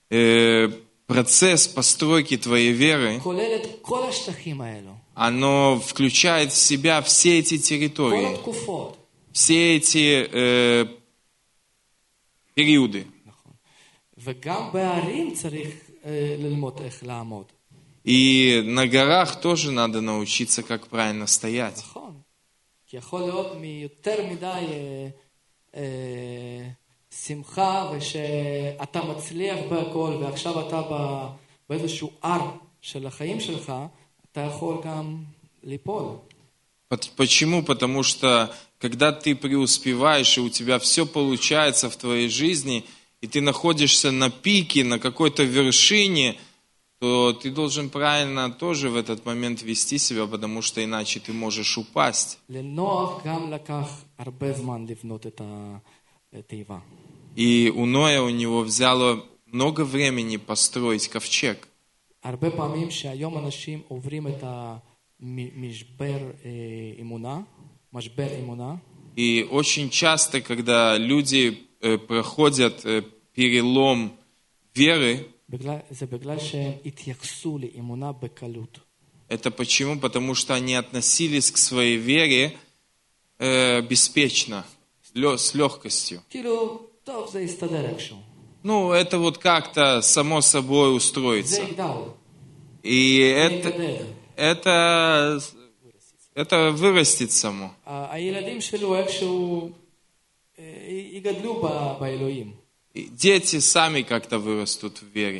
Процесс постройки твоей веры, כולל את כל השטחים האלו. оно включает в себя все эти כל территории, התקופות. все эти периоды. נכון. וגם בערים צריך ללמוד איך לעמוד. И на горах тоже надо научиться, как правильно стоять. נכון. כי יכול להיות מיותר מדי שמחה ושאתה מצליח בהכל ועכשיו אתה באיזשהו הר של החיים שלך, אתה יכול גם ליפול. Почему? Потому что когда ты преуспеваешь, и у тебя все получается в твоей жизни, и ты находишься на пике, на какой-то вершине, то ты должен правильно тоже в этот момент вести себя, потому что иначе ты можешь упасть. לנוח גם לקח הרבה זמן לבנות את התיבה. И у Ноя у него взяло много времени построить ковчег. הרבה פעמים שהיום אנשים עוברים את המשבר אמונה, משבר אמונה, И очень часто, когда люди проходят перелом веры, זה беглаль שהם התייחסו לאמונה בקלות. это почему? Потому что они относились к своей вере беспечно, с легкостью. כאילו, טוב, זה יסתדר איכשהו. Ну, это вот как-то само собой זה устроится. יגדל, И זה יגדל. это вырастет само. הילדים שלו איכשהו יגדלו באלוהים. И дети сами как-то вырастут в вере.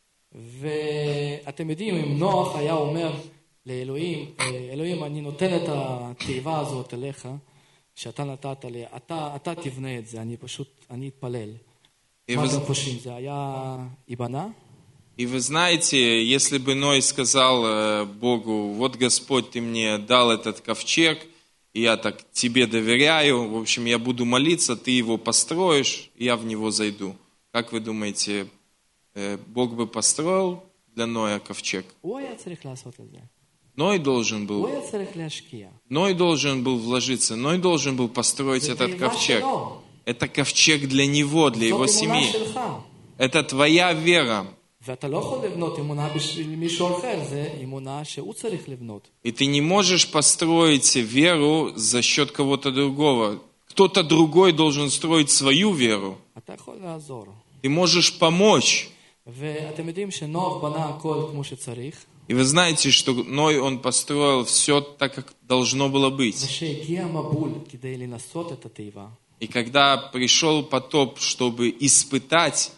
ואתם יודעים, אם נוח היה אומר לאלוהים, אלוהים, אני נותן את התיבה הזאת אליך, שאתה נתת לי, אתה תבנה את זה, אני אתפלל. מה אתם חושבים, זה היה ייבנה? И вы знаете, если бы Ной сказал Богу, вот Господь, ты мне дал этот ковчег, и я так тебе доверяю, в общем, я буду молиться, ты его построишь, и я в него зайду. Как вы думаете, Бог бы построил для Ноя ковчег? הוא היה צריך לעשות את זה. Ной должен הוא был. היה צריך להשקיע. Ной должен был вложиться, Ной должен был построить זה этот תיבה ковчег. שלו. Это ковчег для него, для его זאת אמונה семьи. שלך. Это твоя вера. ואתה לא יכול לבנות אמונה בשביל מישהו אחר, זה אמונה שהוא צריך לבנות. И ты не можешь построить веру за счет кого-то другого. Кто-то другой должен строить свою веру. אתה יכול לעזור. Ты можешь помочь. ואתם יודעים שנוח בנה הכל כמו שצריך, И вы знаете, что Ной, он построил все так, как должно было быть. ושהגיע מבול כדי לנסות את התיבה, И когда пришел потоп, чтобы испытать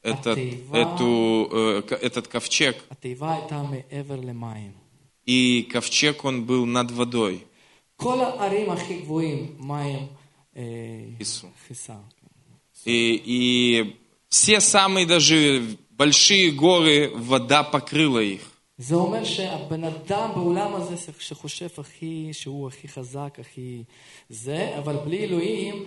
этот ковчег, התיבה הייתה מעבר למים. и ковчег, он был над водой. כל הערים הכי גבוהים, מים Ису. כיסה. И все самые даже большие горы, вода покрыла их. זה אומר שהבן אדם בעולם הזה שחושב שהוא הכי חזק, הכי זה, אבל בלי אלוהים,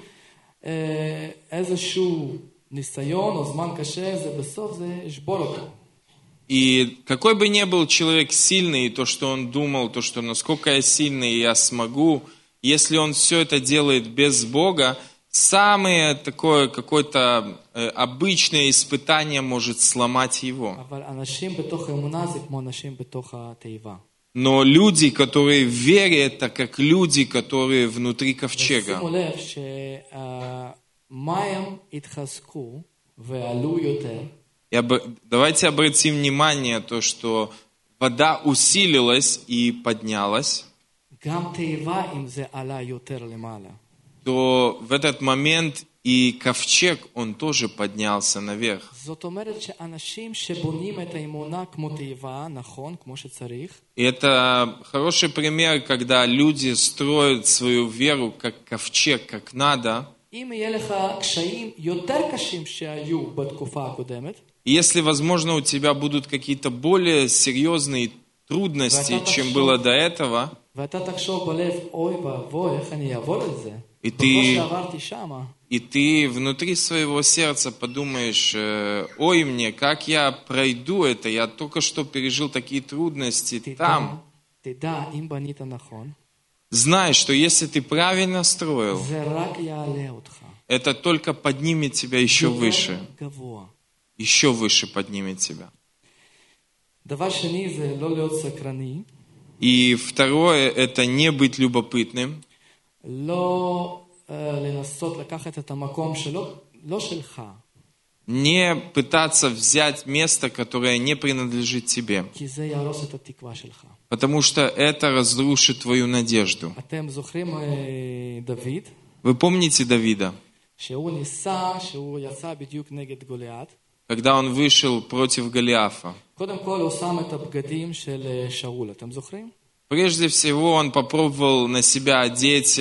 איזשהו ניסיון או זמן קשה, זה בסוף זה ישבור אותו. И какой бы ни был человек сильный, то, что он думал, то, что насколько я сильный, я смогу, если он все это делает без Бога, самое такое какое-то обычное испытание может сломать его. אבל אנשים בתוך האמונה זה כמו אנשים בתוך התיבה. Но люди, которые в вере, это как люди, которые внутри ковчега. שימו לב שהמים התחזקו ועלו יותר. Давайте обратим внимание на то, что вода усилилась и поднялась, גם תיבה אם זה עלה יותר למעלה. то в этот момент и ковчег, он тоже поднялся наверх. זאת אומרת שאנשים שבונים את האמונה כמו תיבה, נכון, כמו שצריך, И это хороший пример, когда люди строят свою веру как ковчег, как надо. אם יהיה לך קשיים יותר קשים שהיו בתקופה הקודמת, Если, возможно, у тебя будут какие-то более серьезные трудности, чем было до этого, ואתה תחשוב בלב, אוי ואבוי, איך אני אעבור את זה? И בקושי עברתי שמה. и ты внутри своего сердца подумаешь, ой мне, как я пройду это, я только что пережил такие трудности там. תדע, אם בנית נכון, Знай, что если ты правильно строил, זה רק יעלה אותך. это только поднимет тебя еще выше. גבוה. Еще выше поднимет тебя. דבר שני זה לא להיות סקרני, И второе, это не быть любопытным, לא לנסות לקחת את המקום שלו, לא שלך, не пытаться взять место, которое не принадлежит тебе, כי זה יהרוס את התקווה שלך. потому что это разрушит твою надежду. אתם זוכרים דוד, Вы помните Давида, שהוא ניסה, שהוא יצא בדיוק נגד גוליית, когда он вышел против Голиафа? קודם כל הוא שם את הבגדים של שאול, אתם זוכרים? Прежде всего, он попробовал на себя одеть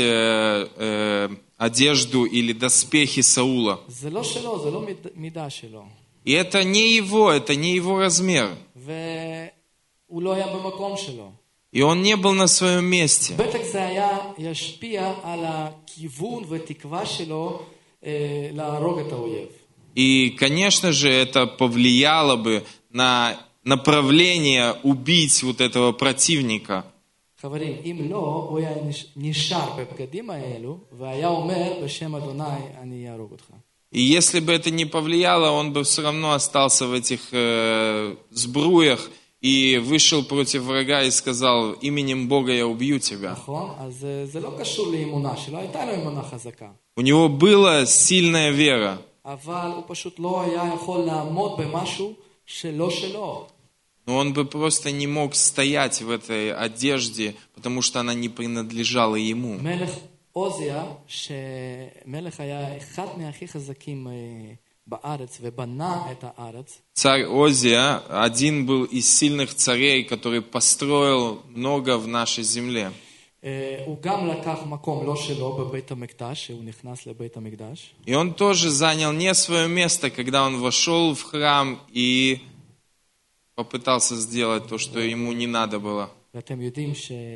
одежду или доспехи Саула. זה לא שלו, זה לא מידה שלו. И это не его размер. והוא לא היה במקום שלו. И он не был на своем месте. בטח זה היה ישפיע על הכיוון ותקווה שלו להרוג את האויב. И, конечно же, это повлияло бы на направление убить вот этого противника. חברים, אם לא, הוא היה נשאר בבגדים האלו, והיה אומר בשם אדוני, אני אהרוג אותך. И если бы это не повлияло, он бы все равно остался в этих сбруях и вышел против врага и сказал: именем Бога я убью тебя. נכון? אז זה לא קשור לאמונה, שלא הייתה לו אמונה חזקה. У него была сильная вера, אבל הוא פשוט לא היה יכול לעמוד במשהו שלא שלו. но он бы просто не мог стоять в этой одежде, потому что она не принадлежала ему. מלך עוזיה, שמלך היה אחד מהכי חזקים בארץ ובנה את הארץ. Царь Озия один был из сильных царей, который построил много в нашей земле. הוא גם לקח מקום לא שלו בבית המקדש, שהוא נכנס לבית המקדש. И он тоже занял не свое место, когда он вошел в храм и попытался сделать то, что ему не надо было. ואתם יודעים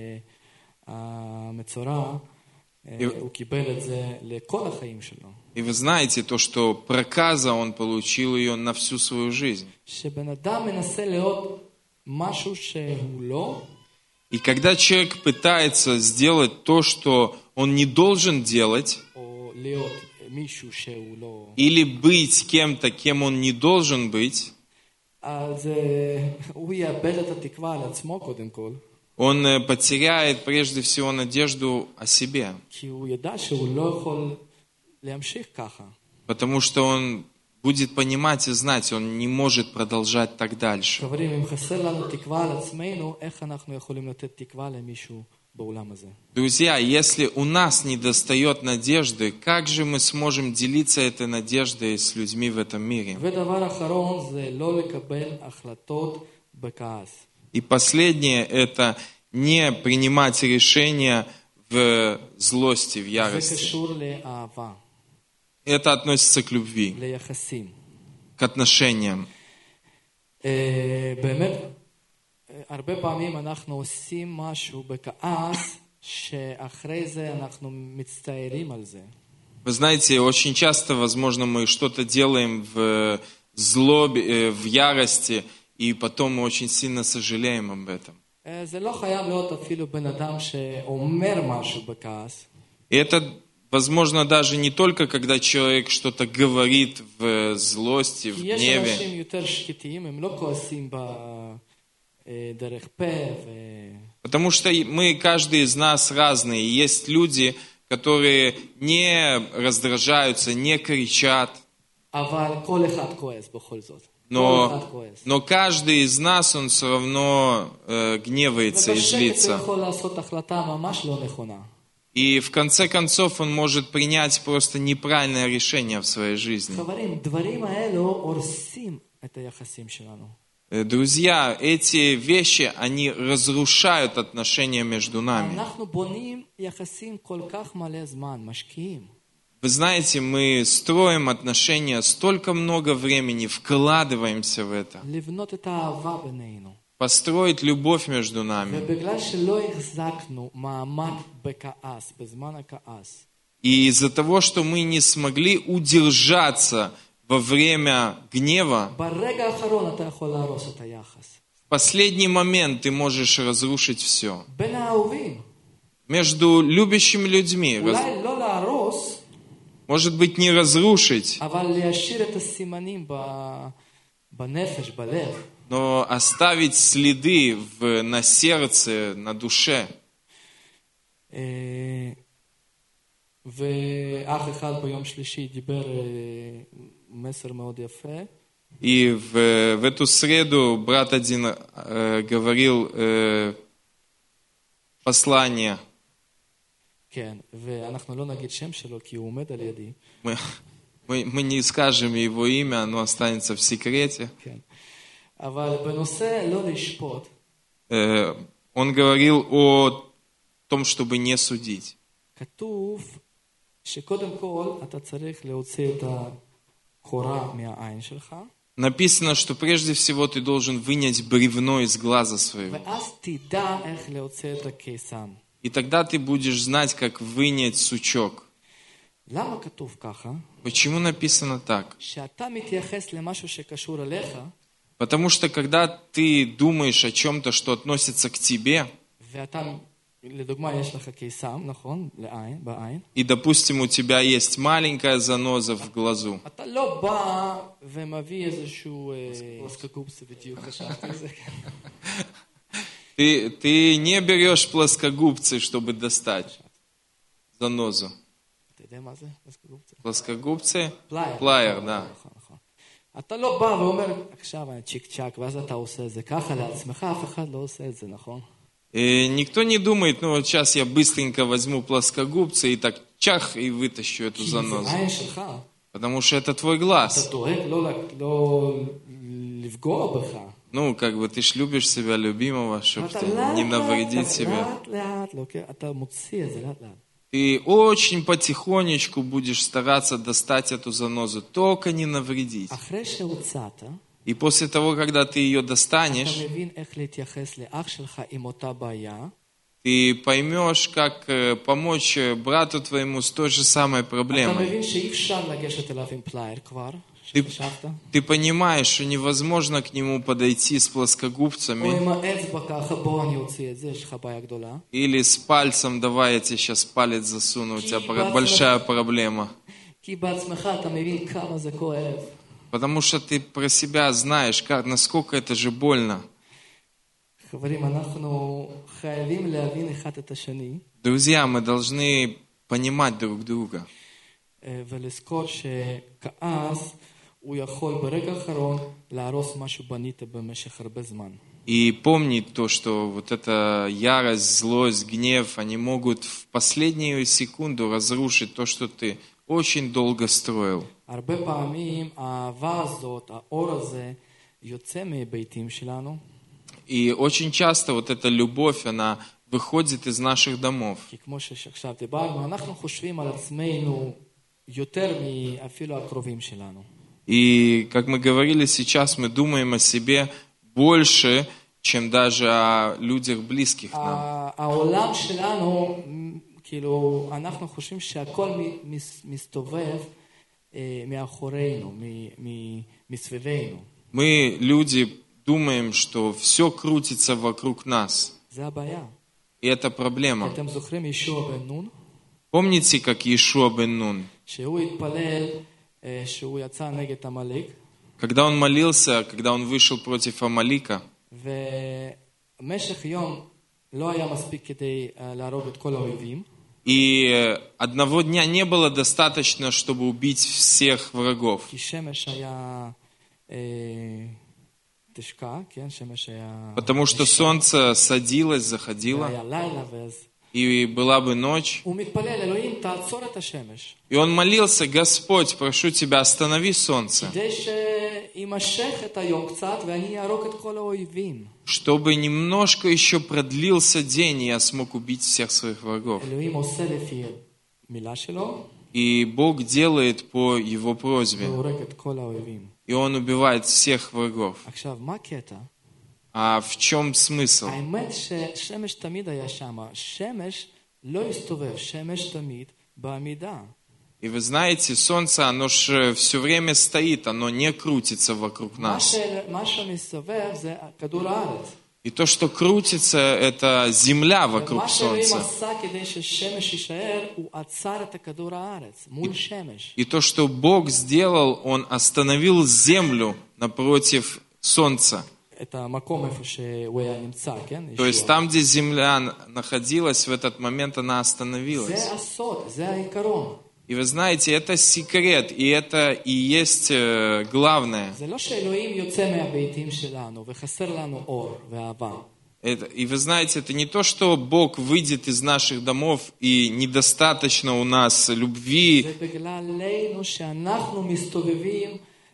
שהמצורע, הוא קיבל את זה לכל החיים שלו. И вы знаете то, что проказа он получил ее на всю свою жизнь. שבן אדם מנסה להיות משהו שהוא לא, И когда человек пытается сделать то, что он не должен делать, או להיות מישהו שהוא לא, или быть кем-то, кем он не должен быть, אז הוא יאבד את התקווה על עצמו קודם כל, он потеряет прежде всего надежду о себе. כי הוא ידע שהוא לא יכול להמשיך ככה. Потому что он будет понимать и знать, он не может продолжать так дальше. חברים, אם חסר לנו תקווה על עצמנו, איך אנחנו יכולים לתת תקווה למישהו בעולם הזה? Друзья, если у нас не достает надежды, как же мы сможем делиться этой надеждой с людьми в этом мире? ודבר אחרון זה לא לקבל החלטות בכעס. И последнее – это не принимать решения в злости, в זה ярости. קשור לאהבה, Это относится к любви, ליחסים. к отношениям. באמת, הרבה פעמים אנחנו עושים משהו בכעס, שאחרי זה אנחנו מצטערים על זה. Вы знаете, очень часто, возможно, мы что-то делаем в злобе, в ярости, и потом мы очень сильно сожалеем об этом. זה לא חייב להיות אפילו בן אדם שאומר משהו בכעס. И это, возможно, даже не только, когда человек что-то говорит в злости, в יש гневе. אנשים יותר שקטים, הם לא כועסים בדרך פה. Потому что мы, каждый из нас разные. И есть люди, которые не раздражаются, не кричат. אבל כל אחד כועס בכל זאת. כל אחד כועס. Но каждый из нас, он все равно гневается и ובשקט הוא злится. יכול לעשות החלטה ממש לא נכונה. И в конце концов он может принять просто неправильное решение в своей жизни. חברים, דברים האלו הורסים את היחסים שלנו. Друзья, эти вещи, они разрушают отношения между нами. אנחנו בונים יחסים כל כך מלא זמן, משקיעים. Вы знаете, мы строим отношения столько много времени, вкладываемся в это. לבנות את האהבה בינינו. Построить любовь между нами. ובגלל שלא החזקנו מעמד בכעס, בזמן הכעס, И из-за того, что мы не смогли удержаться во время гнева, ברגע האחרון אתה יכול להרוס את היחס. в последний момент ты можешь разрушить все. בין האהובים, Между любящими людьми, אולי לא להרוס, может быть, не разрушить, אבל להשאיר את הסימנים בנפש, בלב. но оставить следы на сердце, на душе. ואח אחד ביום שלישי דיבר מסר מאוד יפה. И в эту среду брат один говорил послание. כן, ואנחנו לא נגיד שם שלו כי הוא עומד על ידי. Мы не скажем его имя, оно останется в секрете. כן. אבל בנושא לא לשפוט. Он говорил о том, чтобы не судить. כתוב שקודם כל אתה צריך להוציא את הקורה מהעין שלך. Написано, что прежде всего ты должен вынять бревно из глаза своего. ואז תדע איך להוציא את הקיסם. И тогда ты будешь знать, как вынять сучок. למה כתוב ככה? Почему написано так? שאתה מתייחס למשהו שקשור אליך, Потому что когда ты думаешь о чем-то, что относится к тебе, ואתה לדוגמה, יש לך קיסם, נכון? בעין. И, допустим, у тебя есть маленькая заноза в глазу. אתה לא בא ומביא איזשהו פלסקגופסה, בדיוק חשבתי על זה. Ты не берешь плоскогубцы, чтобы достать занозу. אתה יודע מה זה פלסקגופסה? Плоскогубцы? פלייר. Плайер, да. נכון, נכון. אתה לא בא ואומר, עכשיו אני צ'יק צ'ק, ואז אתה עושה את זה ככה לעצמך, אף אחד לא עושה את זה, נכון? И никто не думает, ну вот сейчас я быстренько возьму плоскогубцы и так чах и вытащу эту כי זה занозу. עין שלך. Потому что это твой אתה глаз. דואג לא לפגוע בך. Ну, как бы ты ж любишь себя любимого, чтобы אתה не навредить себе. לאט לאט, אתה מוציא את זה לאט לאט. Ты очень потихонечку будешь стараться достать эту занозу, только не навредить. אחרי שהוצאת, И после того, когда ты ее אתה достанешь, מבין איך להתייחס לאח שלך עם אותה בעיה, ты поймешь, как помочь брату твоему с той же самой אתה проблемой. מבין שאי אפשר לגשת אליו עם פלייר כבר, Ты, שחשבת, ты понимаешь, что невозможно к нему подойти с או плоскогубцами עם האצבע ככה, בוא אני אוציא את זה, יש לך בעיה גדולה. или с пальцем, давай я тебе сейчас палец засуну, у тебя большая проблема. כי בעצמך אתה מבין כמה זה כואב. Потому что ты про себя знаешь, как, насколько это же больно. חברים, אנחנו חייבים להבין אחד את השני, Друзья, мы должны понимать друг друга. ולזכור שכעס הוא יכול ברגע האחרון להרוס מה שבנית במשך הרבה זמן. И помнить то, что вот эта ярость, злость, гнев, они могут в последнюю секунду разрушить то, что ты очень долго строил. הרבה פעמים האהבה הזאת, האור הזה, יוצא מביתים שלנו, И очень часто вот эта любовь, она выходит из наших домов. כי כמו שעכשיו דיברנו, אנחנו חושבים על עצמנו יותר מאפילו הקרובים שלנו. И, как мы говорили сейчас, мы думаем о себе больше, чем даже о людях близких нам. העולם שלנו, כאילו, אנחנו חושבים שהכל מסתובב מאחורינו, מסביבנו. Мы, люди, думаем, что все крутится вокруг нас. זה הבעיה. И это проблема. אתם זוכרים ישוע בן נון? Помните, как Иешуа бен Нун? שהוא התפלל שהוא יצא נגד עמלק, Когда он молился, когда он вышел против Амалика, ובמשך יום לא היה מספיק כדי להרוג את כל האויבים, и одного дня не было достаточно, чтобы убить всех врагов. כי שמש היה תשקע, כן? שמש היה... Потому что солнце садилось, заходило, היה לילה ואז... и была бы ночь. הוא מתפלל, אלוהים, תעצור את השמש. И он молился: Господь, прошу тебя, останови солнце, כדי שימשך את היום קצת ואני אהרוג את כל האויבים. чтобы немножко еще продлился день, и я смог убить всех своих врагов. אלוהים עושה לפי מילה שלו, И Бог делает по его просьбе, והורג את כל האויבים. и он убивает всех врагов. עכשיו, מה הקטע? А в чем смысл? האמת ששמש תמיד היה שם. שמש לא הסתובב, שמש תמיד בעמידה. И вы знаете, солнце, оно же все время стоит, оно не крутится вокруг нас. מה שמסתובב זה כדור הארץ. И то, что крутится, это земля вокруг מה שאלוהים солнца. עשה כדי ששמש יישאר, הוא עצר את כדור הארץ מול שמש. И то, что Бог сделал, Он остановил землю напротив солнца. את המקום איפה שהוא היה נמצא, כן? То есть там, где земля находилась, в этот момент она остановилась. זה הסוד, זה העיקרון. И вы знаете, это секрет, и это и есть главное. זה לא שאלוהים יוצא מהביתים שלנו וחסר לנו אור ואהבה. И вы знаете, это не то, что Бог выйдет из наших домов и недостаточно у нас любви. זה בגללנו שאנחנו מסתובבים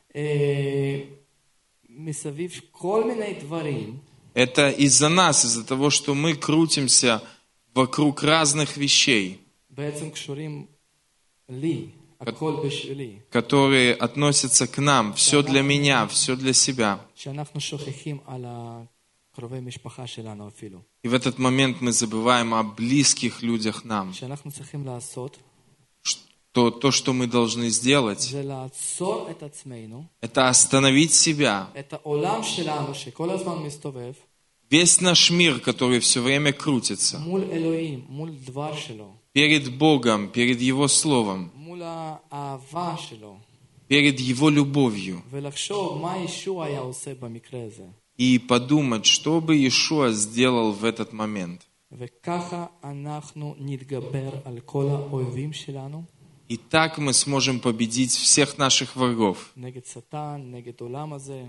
מסביב כל מיני דברים. Это из-за нас, из-за того, что мы крутимся вокруг разных вещей, בעצם קשורים לי, הכל בשבילי. которые относятся к нам. Все для меня, все для себя. שאנחנו שוכחים על הקרובי משפחה שלנו אפילו. И в этот момент мы забываем о близких людях нам. שאנחנו צריכים לעשות, То, что мы должны сделать, זה לעצור את עצמנו, это остановить себя, את העולם שלנו שכל הזמן מסתובב, Весь наш мир, который все время крутится מול אלוהים, מול דבר שלו, перед Богом, перед Его Словом, מול האהבה שלו, перед Его любовью, ולחשוב מה ישוע היה עושה במקרה הזה. и подумать, что бы Иешуа сделал в этот момент. וככה אנחנו נתגבר על כל האויבים שלנו, И так мы сможем победить всех наших врагов, נגד שטן, נגד עולם הזה,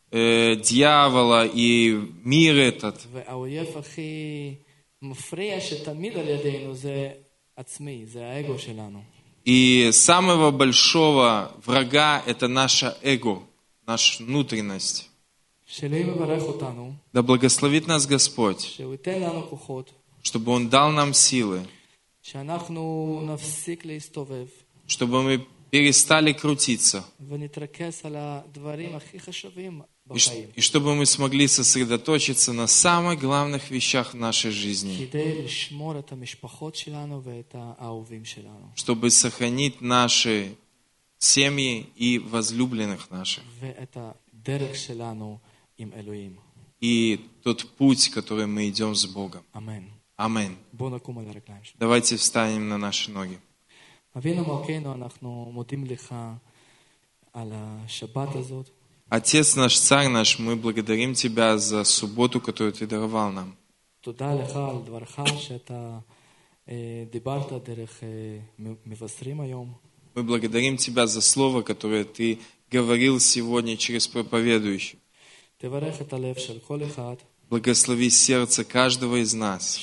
дьявола и мир этот. והאויב הכי מפריע שתמיד על ידינו זה עצמי, זה האגו שלנו. И самого большого врага это наше эго, наша внутренность. שאלוהים מברך אותנו, Да благословит нас Господь, שהוא ייתן לנו כוחות, чтобы Он дал нам силы, שאנחנו נפסיק להסתובב, чтобы мы перестали крутиться, ונתרכז על הדברים הכי חשובים и בחיים, чтобы мы смогли сосредоточиться на самых главных вещах в нашей жизни, כדי לשמור את המשפחות שלנו ואת האהובים שלנו, чтобы сохранить наши семьи и возлюбленных наших, ואת הדרך שלנו עם אלוהים. и тот путь, который мы идем с Богом. אמן. Аминь. בואו נקום על הרגליים שלנו. Давайте встанем на наши ноги. אבינו מלכנו, אנחנו מודים לך על השבת הזאת. Отец наш, Царь наш, мы благодарим Тебя за субботу, которую Ты даровал нам. תודה לך על דברך שאתה דיברת דרך מבשרים היום. Мы благодарим Тебя за слово, которое Ты говорил сегодня через проповедующих. תברך את הלב של כל אחד, Благослови сердце каждого из нас,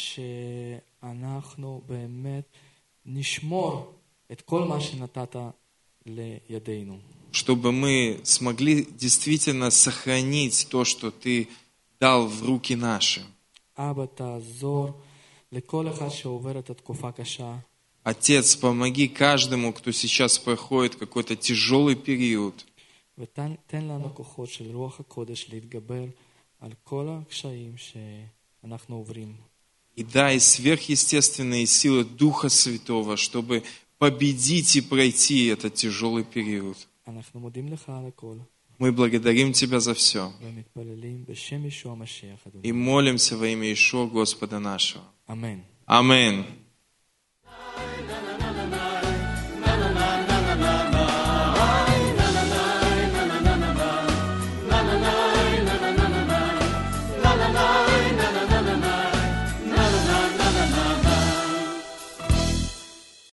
שאנחנו באמת נשמור את כל מה שנתת לידינו. чтобы мы смогли действительно сохранить то, что Ты дал в руки наши. אבא, תעזור לכל אחד שעובר את התקופה קשה. Отец, помоги каждому, кто сейчас проходит какой-то тяжелый период. ותן לנו כוחות של רוח הקודש להתגבר על כל הקשיים שאנחנו עוברים. И дай сверхъестественные силы Духа Святого, чтобы победить и пройти этот тяжелый период. אנחנו מודים לך על הכל, Мы благодарим Тебя за все ומתפללים בשם ישוע המשיח, אדוני. и молимся во имя Иешуа Господа нашего. אמן. Аминь.